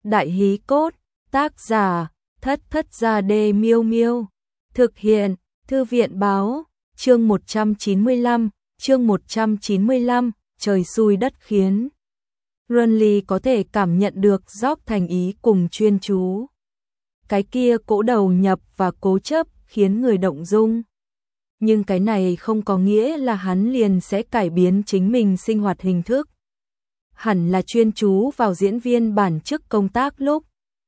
Đại hí cốt, tác giả, Thất Thất Gia Đê Miêu Miêu. Thực hiện, Thư viện báo, chương 195, trời xui đất khiến. Renly có thể cảm nhận được Jock thành ý cùng chuyên chú. Cái kia cỗ đầu nhập và cố chấp khiến người động dung. Nhưng cái này không có nghĩa là hắn liền sẽ cải biến chính mình sinh hoạt hình thức. Hẳn là chuyên chú vào diễn viên bản chức công tác lúc.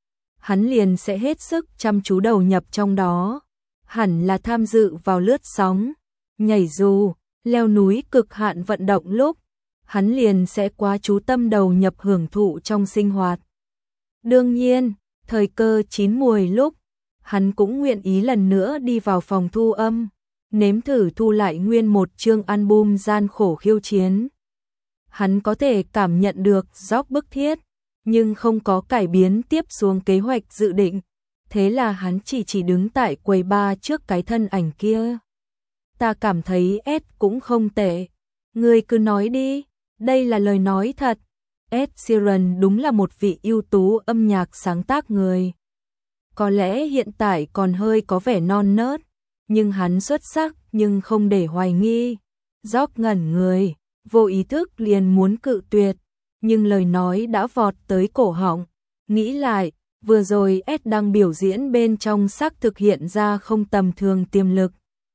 Hắn liền sẽ hết sức chăm chú đầu nhập trong đó. Hẳn là tham dự vào lướt sóng, nhảy dù, leo núi cực hạn vận động lúc. Hắn liền sẽ quá chú tâm đầu nhập hưởng thụ trong sinh hoạt. Đương nhiên, thời cơ chín muồi lúc, hắn cũng nguyện ý lần nữa đi vào phòng thu âm, nếm thử thu lại nguyên một chương album gian khổ khiêu chiến. Hắn có thể cảm nhận được Jock bức thiết, nhưng không có cải biến tiếp xuống kế hoạch dự định. Thế là hắn chỉ đứng tại quầy bar trước cái thân ảnh kia. Ta cảm thấy Ed cũng không tệ. Ngươi cứ nói đi, đây là lời nói thật. Ed Sheeran đúng là một vị ưu tú âm nhạc sáng tác người. Có lẽ hiện tại còn hơi có vẻ non nớt, nhưng hắn xuất sắc nhưng không để hoài nghi. Jock ngẩn người, vô ý thức liền muốn cự tuyệt, nhưng lời nói đã vọt tới cổ họng. Nghĩ lại, vừa rồi Ed đang biểu diễn bên trong xác thực hiện ra không tầm thường tiềm lực.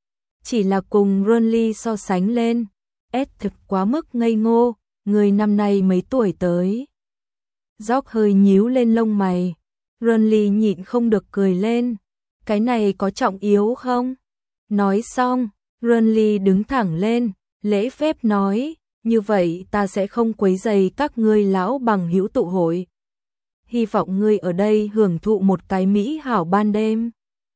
Chỉ là cùng Renly so sánh lên, Ed thực quá mức ngây ngô, người năm nay mấy tuổi tới. Jock hơi nhíu lên lông mày, Renly nhịn không được cười lên. Cái này có trọng yếu không? Nói xong, Renly đứng thẳng lên, lễ phép nói, như vậy ta sẽ không quấy rầy các ngươi lão bằng hữu tụ hội. Hy vọng ngươi ở đây hưởng thụ một cái mỹ hảo ban đêm.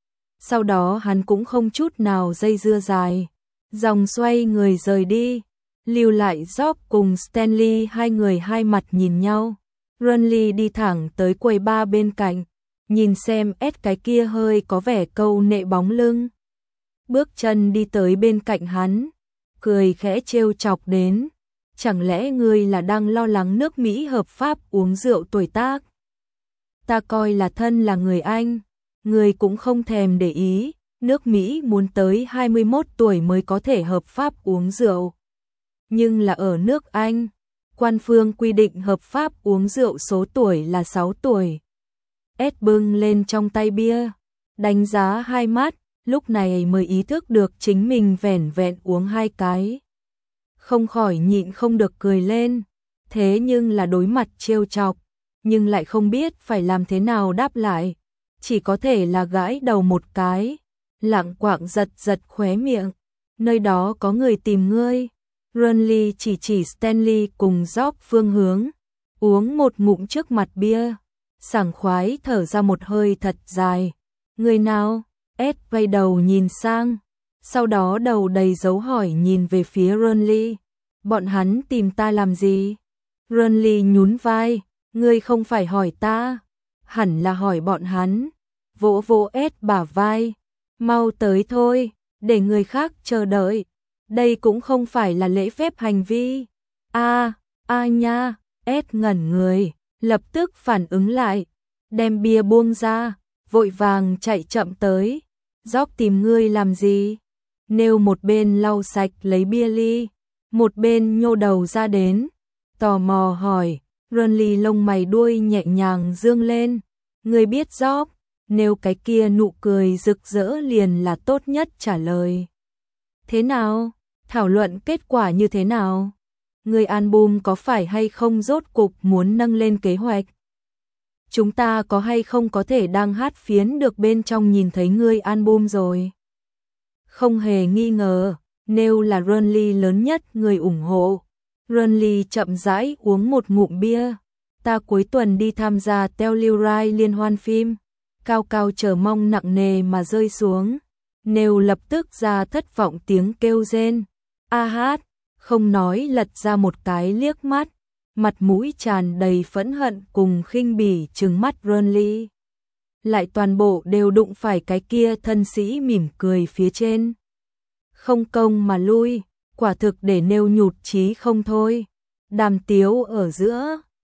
Sau đó hắn cũng không chút nào dây dưa dài, dòng xoay người rời đi, lưu lại Jock cùng Stanley hai người hai mặt nhìn nhau. Renly đi thẳng tới quầy bar bên cạnh, nhìn xem Ed cái kia hơi có vẻ câu nệ bóng lưng. Bước chân đi tới bên cạnh hắn, cười khẽ trêu chọc đến. Chẳng lẽ ngươi là đang lo lắng nước Mỹ hợp pháp uống rượu tuổi tác? Ta coi là thân là người Anh, ngươi cũng không thèm để ý, nước Mỹ muốn tới 21 tuổi mới có thể hợp pháp uống rượu. Nhưng là ở nước Anh, quan phương quy định hợp pháp uống rượu số tuổi là 6 tuổi. Ed bưng lên trong tay bia, đánh giá hai mắt, lúc này mới ý thức được chính mình vẻn vẹn uống hai cái. Không khỏi nhịn không được cười lên, thế nhưng là đối mặt trêu chọc, nhưng lại không biết phải làm thế nào đáp lại, chỉ có thể là gãi đầu một cái, lẳng quạng giật khóe miệng, nơi đó có người tìm ngươi. Renly chỉ Stanley cùng Jock phương hướng, uống một ngụm trước mặt bia, sảng khoái thở ra một hơi thật dài. Người nào? Ed quay đầu nhìn sang, sau đó đầu đầy dấu hỏi nhìn về phía Renly. Bọn hắn tìm ta làm gì? Renly nhún vai, ngươi không phải hỏi ta, hẳn là hỏi bọn hắn. Vỗ vỗ Ed bả vai, mau tới thôi, để người khác chờ đợi. Đây cũng không phải là lễ phép hành vi. Nha, Ed ngẩn người, lập tức phản ứng lại, đem bia buông ra, vội vàng chạy chậm tới. Jock tìm ngươi làm gì? Nêu một bên lau sạch lấy bia ly, một bên nhô đầu ra đến, tò mò hỏi. Renly lông mày đuôi nhẹ nhàng dương lên. Ngươi biết Jock? Nêu cái kia nụ cười rực rỡ liền là tốt nhất trả lời. Thế nào? Thảo luận kết quả như thế nào? Người album có phải hay không rốt cục muốn nâng lên kế hoạch? Chúng ta có hay không có thể đang hát phiến được bên trong nhìn thấy ngươi album rồi? Không hề nghi ngờ, Nêu là Renly lớn nhất người ủng hộ. Renly chậm rãi uống một ngụm bia. Ta cuối tuần đi tham gia Telluride liên hoan phim. Cao cao chờ mong nặng nề mà rơi xuống. Nêu lập tức ra thất vọng tiếng kêu rên. Hát, không nói lật ra một cái liếc mắt. Mặt mũi tràn đầy phẫn hận cùng khinh bỉ trừng mắt Renly. Lại toàn bộ đều đụng phải cái kia thân sĩ mỉm cười phía trên. Không công mà lui, quả thực để Nêu nhụt chí không thôi. Đàm tiếu ở giữa,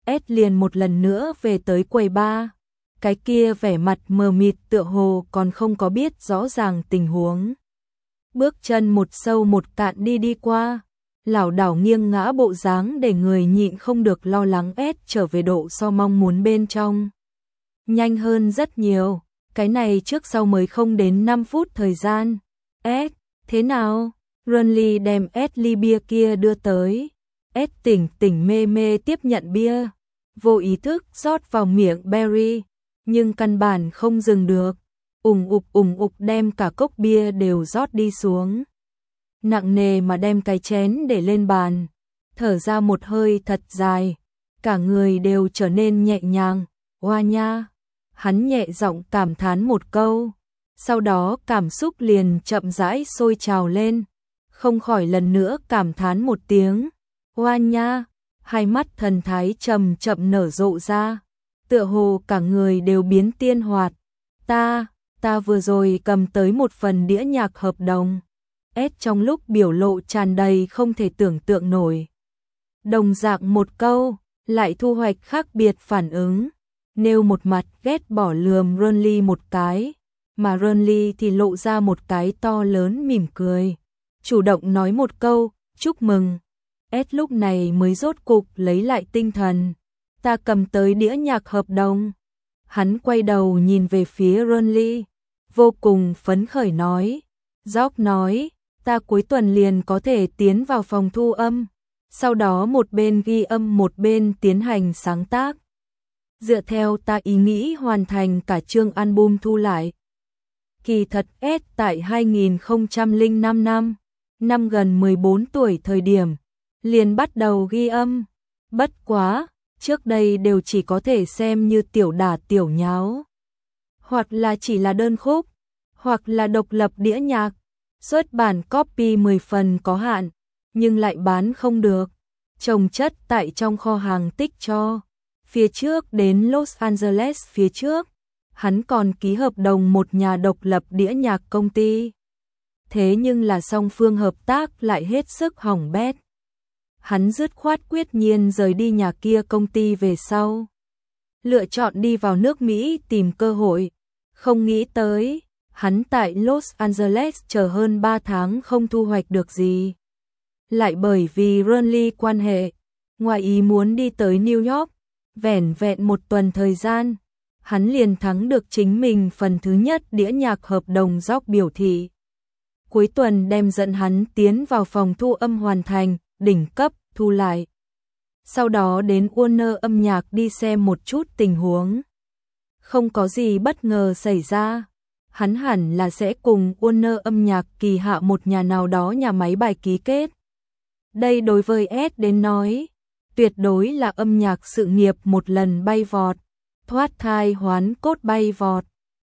Ed liền một lần nữa về tới quầy bar. Cái kia vẻ mặt mờ mịt tựa hồ còn không có biết rõ ràng tình huống. Bước chân một sâu một cạn đi qua, lảo đảo nghiêng ngã bộ dáng để người nhịn không được lo lắng. Ed trở về độ so mong muốn bên trong. Nhanh hơn rất nhiều, cái này trước sau mới không đến 5 phút thời gian. Ed, thế nào? Runley đem Ed ly bia kia đưa tới. Ed tỉnh tỉnh mê mê tiếp nhận bia, vô ý thức rót vào miệng Barry, nhưng căn bản không dừng được. Ủng ục đem cả cốc bia đều rót đi xuống. Nặng nề mà đem cái chén để lên bàn, thở ra một hơi thật dài, cả người đều trở nên nhẹ nhàng. Oa nha, hắn nhẹ giọng cảm thán một câu, sau đó cảm xúc liền chậm rãi sôi trào lên, không khỏi lần nữa cảm thán một tiếng. Oa nha, hai mắt thần thái chậm chậm nở rộ ra, tựa hồ cả người đều biến tiên hoạt. Ta vừa rồi cầm tới một phần đĩa nhạc hợp đồng. Ed trong lúc biểu lộ tràn đầy không thể tưởng tượng nổi. Đồng dạng một câu, lại thu hoạch khác biệt phản ứng. Nêu một mặt ghét bỏ lườm Runley một cái, mà Runley thì lộ ra một cái to lớn mỉm cười. Chủ động nói một câu, chúc mừng. Ed lúc này mới rốt cục lấy lại tinh thần. Ta cầm tới đĩa nhạc hợp đồng. Hắn quay đầu nhìn về phía Runley, vô cùng phấn khởi nói. Jock nói, ta cuối tuần liền có thể tiến vào phòng thu âm, sau đó một bên ghi âm một bên tiến hành sáng tác. Dựa theo ta ý nghĩ hoàn thành cả chương album thu lại. Kỳ thật Ed tại 2005 năm gần 14 tuổi thời điểm, liền bắt đầu ghi âm. Bất quá, trước đây đều chỉ có thể xem như tiểu đả tiểu nháo, hoặc là chỉ là đơn khúc, hoặc là độc lập đĩa nhạc. Xuất bản copy 10 phần có hạn, nhưng lại bán không được, chồng chất tại trong kho hàng tích cho. Phía trước đến Los Angeles phía trước, hắn còn ký hợp đồng một nhà độc lập đĩa nhạc công ty. Thế nhưng là song phương hợp tác lại hết sức hỏng bét. Hắn dứt khoát quyết nhiên rời đi nhà kia công ty về sau, lựa chọn đi vào nước Mỹ tìm cơ hội. Không nghĩ tới, hắn tại Los Angeles chờ hơn 3 tháng không thu hoạch được gì. Lại bởi vì Runley quan hệ, ngoài ý muốn đi tới New York, vẻn vẹn một tuần thời gian, hắn liền thắng được chính mình phần thứ nhất đĩa nhạc hợp đồng. Jock biểu thị cuối tuần đem dẫn hắn tiến vào phòng thu âm hoàn thành, đỉnh cấp, thu lại. Sau đó đến Warner âm nhạc đi xem một chút tình huống. Không có gì bất ngờ xảy ra. Hắn hẳn là sẽ cùng Warner âm nhạc kỳ hạ một nhà nào đó nhà máy bài ký kết. Đây đối với Ed đến nói, tuyệt đối là âm nhạc sự nghiệp một lần bay vọt, thoát thai hoán cốt bay vọt.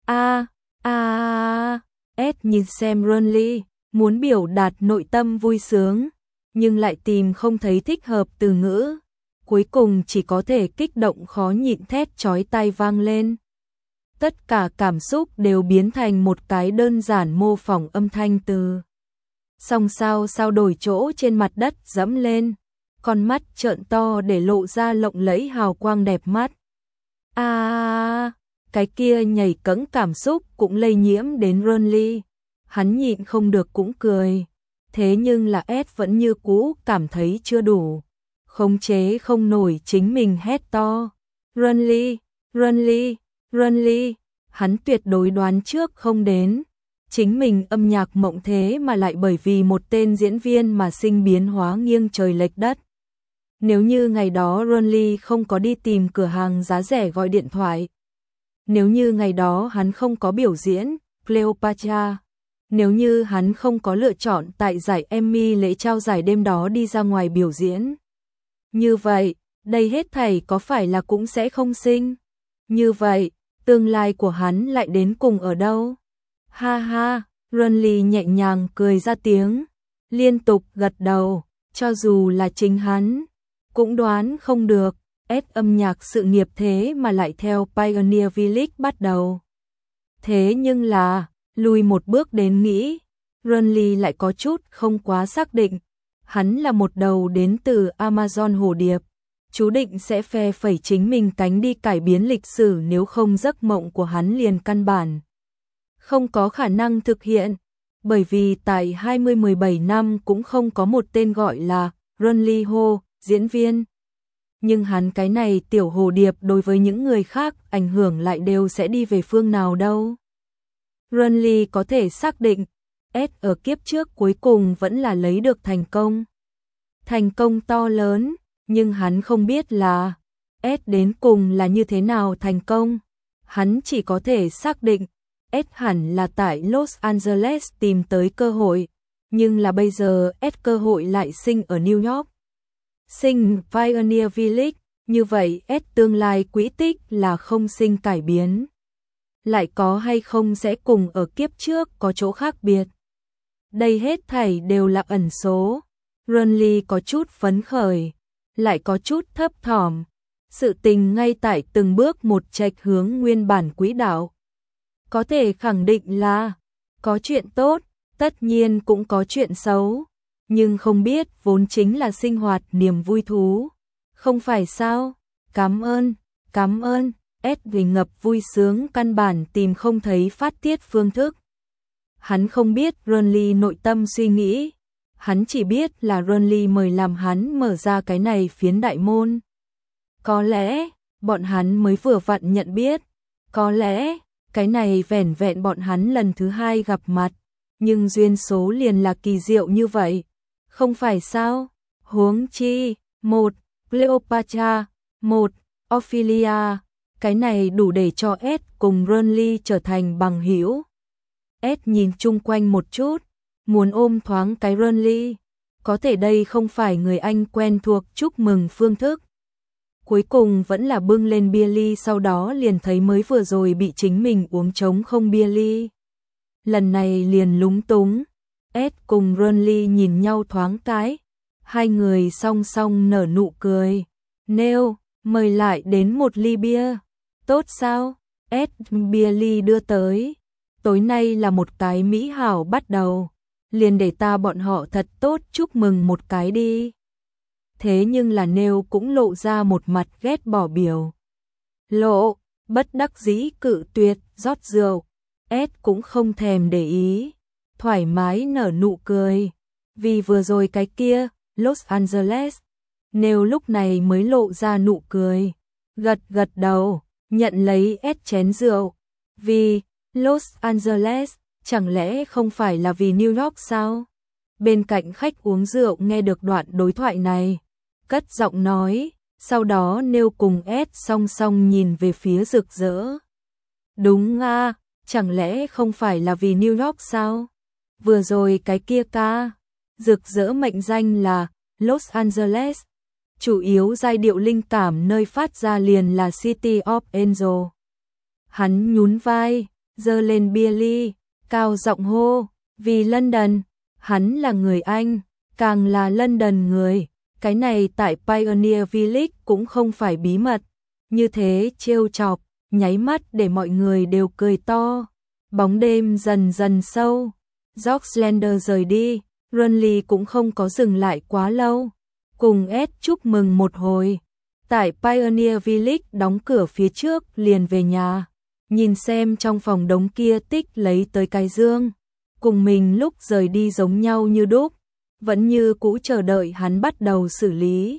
Ed nhìn xem Runley, muốn biểu đạt nội tâm vui sướng, nhưng lại tìm không thấy thích hợp từ ngữ. Cuối cùng chỉ có thể kích động khó nhịn thét chói tai vang lên. Tất cả cảm xúc đều biến thành một cái đơn giản mô phỏng âm thanh từ. Song sao đổi chỗ trên mặt đất dẫm lên, con mắt trợn to để lộ ra lộng lẫy hào quang đẹp mắt. Cái kia nhảy cẫng cảm xúc cũng lây nhiễm đến Runley. Hắn nhịn không được cũng cười. Thế nhưng là Ed vẫn như cũ cảm thấy chưa đủ, khống chế không nổi chính mình hét to. Runley, hắn tuyệt đối đoán trước không đến. Chính mình âm nhạc mộng thế mà lại bởi vì một tên diễn viên mà sinh biến hóa nghiêng trời lệch đất. Nếu như ngày đó Runley không có đi tìm cửa hàng giá rẻ gọi điện thoại, nếu như ngày đó hắn không có biểu diễn Cleopatra, nếu như hắn không có lựa chọn tại giải Emmy lễ trao giải đêm đó đi ra ngoài biểu diễn, như vậy, đây hết thảy có phải là cũng sẽ không sinh. Như vậy, tương lai của hắn lại đến cùng ở đâu? Ha ha, Runley nhẹ nhàng cười ra tiếng, liên tục gật đầu, cho dù là chính hắn cũng đoán không được, Ed âm nhạc sự nghiệp thế mà lại theo Pioneer Village bắt đầu. Thế nhưng là, lùi một bước đến nghĩ, Runley lại có chút không quá xác định. Hắn là một đầu đến từ Amazon hồ điệp, chú định sẽ phe phẩy chính mình cánh đi cải biến lịch sử, nếu không giấc mộng của hắn liền căn bản không có khả năng thực hiện, bởi vì tại 2017 năm cũng không có một tên gọi là Ron Lee Ho, diễn viên. Nhưng hắn cái này tiểu hồ điệp đối với những người khác ảnh hưởng lại đều sẽ đi về phương nào đâu. Ron Lee có thể xác định, S ở kiếp trước cuối cùng vẫn là lấy được thành công. Thành công to lớn, nhưng hắn không biết là S đến cùng là như thế nào thành công. Hắn chỉ có thể xác định S hẳn là tại Los Angeles tìm tới cơ hội, nhưng là bây giờ S cơ hội lại sinh ở New York. Sinh Pioneer Village, như vậy S tương lai quỹ tích là không sinh cải biến. Lại có hay không sẽ cùng ở kiếp trước có chỗ khác biệt. Đây hết thảy đều là ẩn số. Ron Lee có chút phấn khởi, lại có chút thấp thỏm. Sự tình ngay tại từng bước một chệch hướng nguyên bản quỹ đạo. Có thể khẳng định là có chuyện tốt, tất nhiên cũng có chuyện xấu, nhưng không biết vốn chính là sinh hoạt niềm vui thú. Không phải sao? Cảm ơn. S vì ngập vui sướng căn bản tìm không thấy phát tiết phương thức. Hắn không biết Ron Lee nội tâm suy nghĩ, hắn chỉ biết là Ron Lee mời làm hắn mở ra cái này phiến đại môn. Có lẽ, bọn hắn mới vừa vặn nhận biết, có lẽ, cái này vẻn vẹn bọn hắn lần thứ hai gặp mặt, nhưng duyên số liền là kỳ diệu như vậy. Không phải sao? Huống chi, một, Cleopatra, một, Ophelia, cái này đủ để cho S cùng Ron Lee trở thành bằng hữu. S nhìn chung quanh một chút, muốn ôm thoáng cái Ron Lee, có thể đây không phải người anh quen thuộc chúc mừng phương thức. Cuối cùng vẫn là bưng lên bia ly, sau đó liền thấy mới vừa rồi bị chính mình uống trống không bia ly. Lần này liền lúng túng, S cùng Ron Lee nhìn nhau thoáng cái, hai người song song nở nụ cười. Nêu, mời lại đến một ly bia. Tốt sao? S bia ly đưa tới. Tối nay là một cái mỹ hảo bắt đầu, liền để ta bọn họ thật tốt chúc mừng một cái đi. Thế nhưng là Nêu cũng lộ ra một mặt ghét bỏ biểu lộ, bất đắc dĩ cự tuyệt rót rượu. S cũng không thèm để ý, thoải mái nở nụ cười. Vì vừa rồi cái kia, Los Angeles, Nêu lúc này mới lộ ra nụ cười, gật gật đầu, nhận lấy S chén rượu. Vì Los Angeles, chẳng lẽ không phải là vì New York sao? Bên cạnh khách uống rượu nghe được đoạn đối thoại này, cất giọng nói, sau đó Nêu cùng S song song nhìn về phía Rực Rỡ. Đúng à, chẳng lẽ không phải là vì New York sao? Vừa rồi cái kia ca, Rực Rỡ mệnh danh là Los Angeles, chủ yếu giai điệu linh cảm nơi phát ra liền là City of Angel. Hắn nhún vai, giơ lên bia ly, cao giọng hô, vì London, hắn là người Anh, càng là London người, cái này tại Pioneer Village cũng không phải bí mật, như thế trêu chọc, nháy mắt để mọi người đều cười to. Bóng đêm dần dần sâu, George Slender rời đi, Ron Lee cũng không có dừng lại quá lâu, cùng S chúc mừng một hồi. Tại Pioneer Village đóng cửa phía trước liền về nhà, nhìn xem trong phòng đống kia tích lấy tới cái dương, cùng mình lúc rời đi giống nhau như đúc, vẫn như cũ chờ đợi hắn bắt đầu xử lý.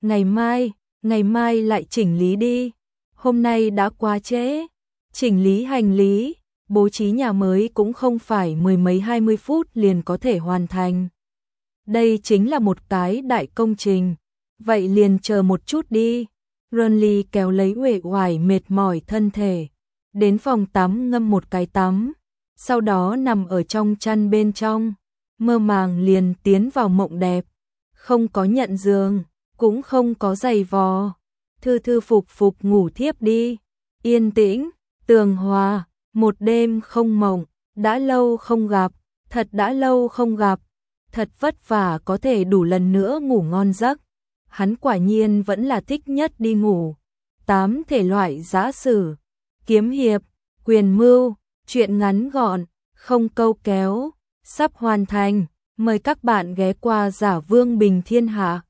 Ngày mai lại chỉnh lý đi, hôm nay đã quá trễ, chỉnh lý hành lý, bố trí nhà mới cũng không phải mười mấy 20 phút liền có thể hoàn thành. Đây chính là một cái đại công trình, vậy liền chờ một chút đi. Ron Lee kéo lấy uể oải mệt mỏi thân thể, đến phòng tắm ngâm một cái tắm, sau đó nằm ở trong chăn bên trong, mơ màng liền tiến vào mộng đẹp, không có nhận giường, cũng không có giày vò, thư thư phục phục ngủ thiếp đi. Yên tĩnh, tường hòa, một đêm không mộng, đã lâu không gặp, thật đã lâu không gặp, thật vất vả có thể đủ lần nữa ngủ ngon giấc. Hắn quả nhiên vẫn là thích nhất đi ngủ. 8 thể loại giã sử, kiếm hiệp, quyền mưu, truyện ngắn gọn, không câu kéo, sắp hoàn thành. Mời các bạn ghé qua Giả Vương Bình Thiên Hạ.